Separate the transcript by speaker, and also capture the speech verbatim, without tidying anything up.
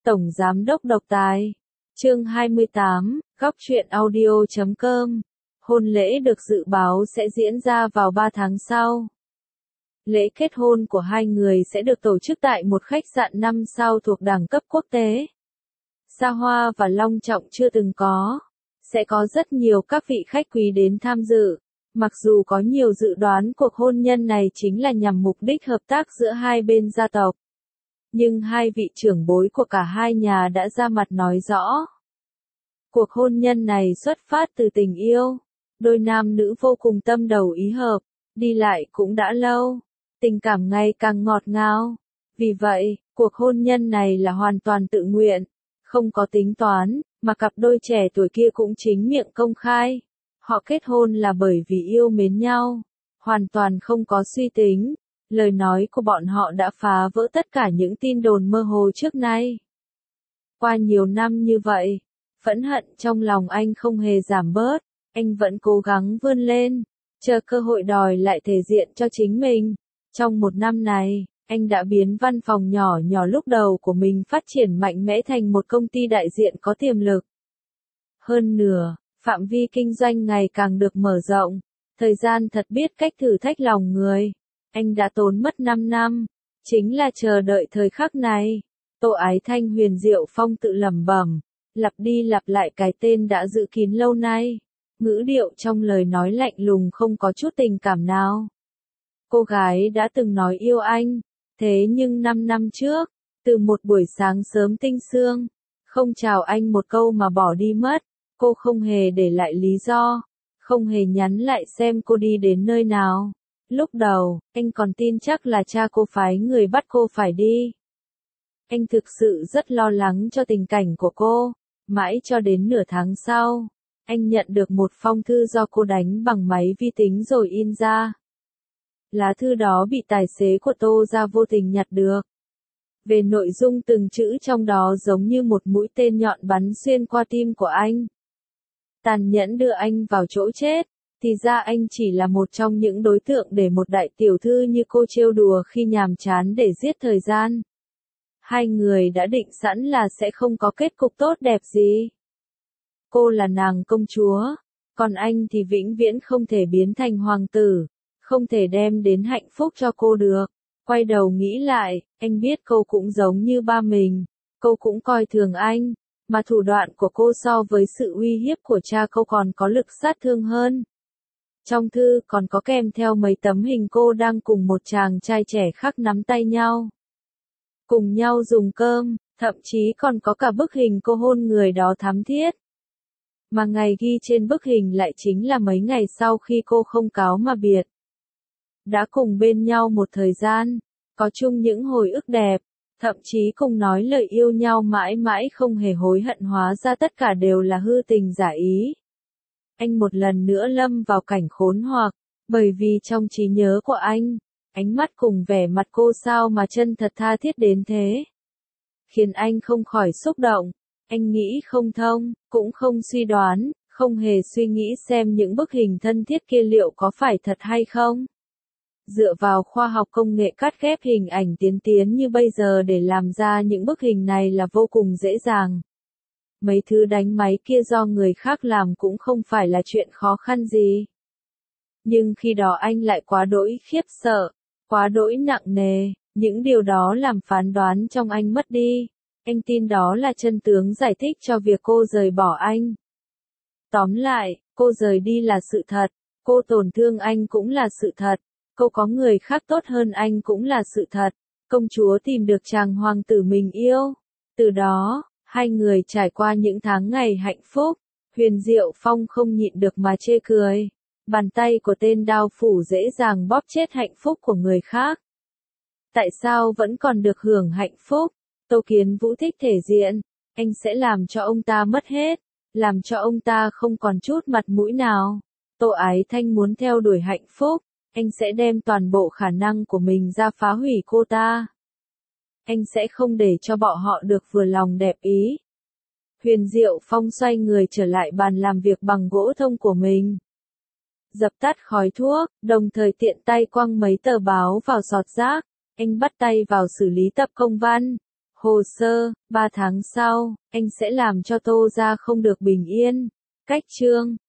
Speaker 1: Tổng Giám đốc độc tài. Chương hai mươi tám, góc truyện audio chấm com. Hôn lễ được dự báo sẽ diễn ra vào ba tháng sau. Lễ kết hôn của hai người sẽ được tổ chức tại một khách sạn năm sao thuộc đẳng cấp quốc tế. Xa hoa và long trọng chưa từng có. Sẽ có rất nhiều các vị khách quý đến tham dự. Mặc dù có nhiều dự đoán cuộc hôn nhân này chính là nhằm mục đích hợp tác giữa hai bên gia tộc. Nhưng hai vị trưởng bối của cả hai nhà đã ra mặt nói rõ. Cuộc hôn nhân này xuất phát từ tình yêu. Đôi nam nữ vô cùng tâm đầu ý hợp, đi lại cũng đã lâu. Tình cảm ngày càng ngọt ngào. Vì vậy, cuộc hôn nhân này là hoàn toàn tự nguyện, không có tính toán, mà cặp đôi trẻ tuổi kia cũng chính miệng công khai. Họ kết hôn là bởi vì yêu mến nhau, hoàn toàn không có suy tính. Lời nói của bọn họ đã phá vỡ tất cả những tin đồn mơ hồ trước nay. Qua nhiều năm như vậy, phẫn hận trong lòng anh không hề giảm bớt, anh vẫn cố gắng vươn lên, chờ cơ hội đòi lại thể diện cho chính mình. Trong một năm này, anh đã biến văn phòng nhỏ nhỏ lúc đầu của mình phát triển mạnh mẽ thành một công ty đại diện có tiềm lực. Hơn nữa, phạm vi kinh doanh ngày càng được mở rộng, thời gian thật biết cách thử thách lòng người. Anh đã tốn mất năm năm, chính là chờ đợi thời khắc này. Tô Ái Thanh huyền diệu phong tự lẩm bẩm, lặp đi lặp lại cái tên đã giữ kín lâu nay. Ngữ điệu trong lời nói lạnh lùng không có chút tình cảm nào. Cô gái đã từng nói yêu anh, thế nhưng năm năm trước, từ một buổi sáng sớm tinh sương, không chào anh một câu mà bỏ đi mất, cô không hề để lại lý do, không hề nhắn lại xem cô đi đến nơi nào. Lúc đầu, anh còn tin chắc là cha cô phái người bắt cô phải đi. Anh thực sự rất lo lắng cho tình cảnh của cô, mãi cho đến nửa tháng sau, anh nhận được một phong thư do cô đánh bằng máy vi tính rồi in ra. Lá thư đó bị tài xế của Tô gia vô tình nhặt được. Về nội dung từng chữ trong đó giống như một mũi tên nhọn bắn xuyên qua tim của anh. Tàn nhẫn đưa anh vào chỗ chết. Thì ra anh chỉ là một trong những đối tượng để một đại tiểu thư như cô trêu đùa khi nhàm chán để giết thời gian. Hai người đã định sẵn là sẽ không có kết cục tốt đẹp gì. Cô là nàng công chúa, còn anh thì vĩnh viễn không thể biến thành hoàng tử, không thể đem đến hạnh phúc cho cô được. Quay đầu nghĩ lại, anh biết cô cũng giống như ba mình, cô cũng coi thường anh, mà thủ đoạn của cô so với sự uy hiếp của cha cô còn có lực sát thương hơn. Trong thư còn có kèm theo mấy tấm hình cô đang cùng một chàng trai trẻ khác nắm tay nhau. Cùng nhau dùng cơm, thậm chí còn có cả bức hình cô hôn người đó thắm thiết. Mà ngày ghi trên bức hình lại chính là mấy ngày sau khi cô không cáo mà biệt. Đã cùng bên nhau một thời gian, có chung những hồi ức đẹp, thậm chí cùng nói lời yêu nhau mãi mãi không hề hối hận, hóa ra tất cả đều là hư tình giả ý. Anh một lần nữa lâm vào cảnh khốn hoặc, bởi vì trong trí nhớ của anh, ánh mắt cùng vẻ mặt cô sao mà chân thật tha thiết đến thế. Khiến anh không khỏi xúc động, anh nghĩ không thông, cũng không suy đoán, không hề suy nghĩ xem những bức hình thân thiết kia liệu có phải thật hay không. Dựa vào khoa học công nghệ cắt ghép hình ảnh tiến tiến như bây giờ để làm ra những bức hình này là vô cùng dễ dàng. Mấy thứ đánh máy kia do người khác làm cũng không phải là chuyện khó khăn gì. Nhưng khi đó anh lại quá đỗi khiếp sợ, quá đỗi nặng nề, những điều đó làm phán đoán trong anh mất đi. Anh tin đó là chân tướng giải thích cho việc cô rời bỏ anh. Tóm lại, cô rời đi là sự thật, cô tổn thương anh cũng là sự thật, cô có người khác tốt hơn anh cũng là sự thật, công chúa tìm được chàng hoàng tử mình yêu. Từ đó, hai người trải qua những tháng ngày hạnh phúc, huyền diệu phong không nhịn được mà chê cười. Bàn tay của tên đao phủ dễ dàng bóp chết hạnh phúc của người khác. Tại sao vẫn còn được hưởng hạnh phúc? Tô Kiến Vũ thích thể diện, anh sẽ làm cho ông ta mất hết, làm cho ông ta không còn chút mặt mũi nào. Tô Ái Thanh muốn theo đuổi hạnh phúc, anh sẽ đem toàn bộ khả năng của mình ra phá hủy cô ta. Anh sẽ không để cho bọn họ được vừa lòng đẹp ý. Huyền Diệu Phong xoay người trở lại bàn làm việc bằng gỗ thông của mình. Dập tắt khói thuốc, đồng thời tiện tay quăng mấy tờ báo vào giọt rác. Anh bắt tay vào xử lý tập công văn. Hồ sơ, ba tháng sau, anh sẽ làm cho Tô gia không được bình yên. Cách chương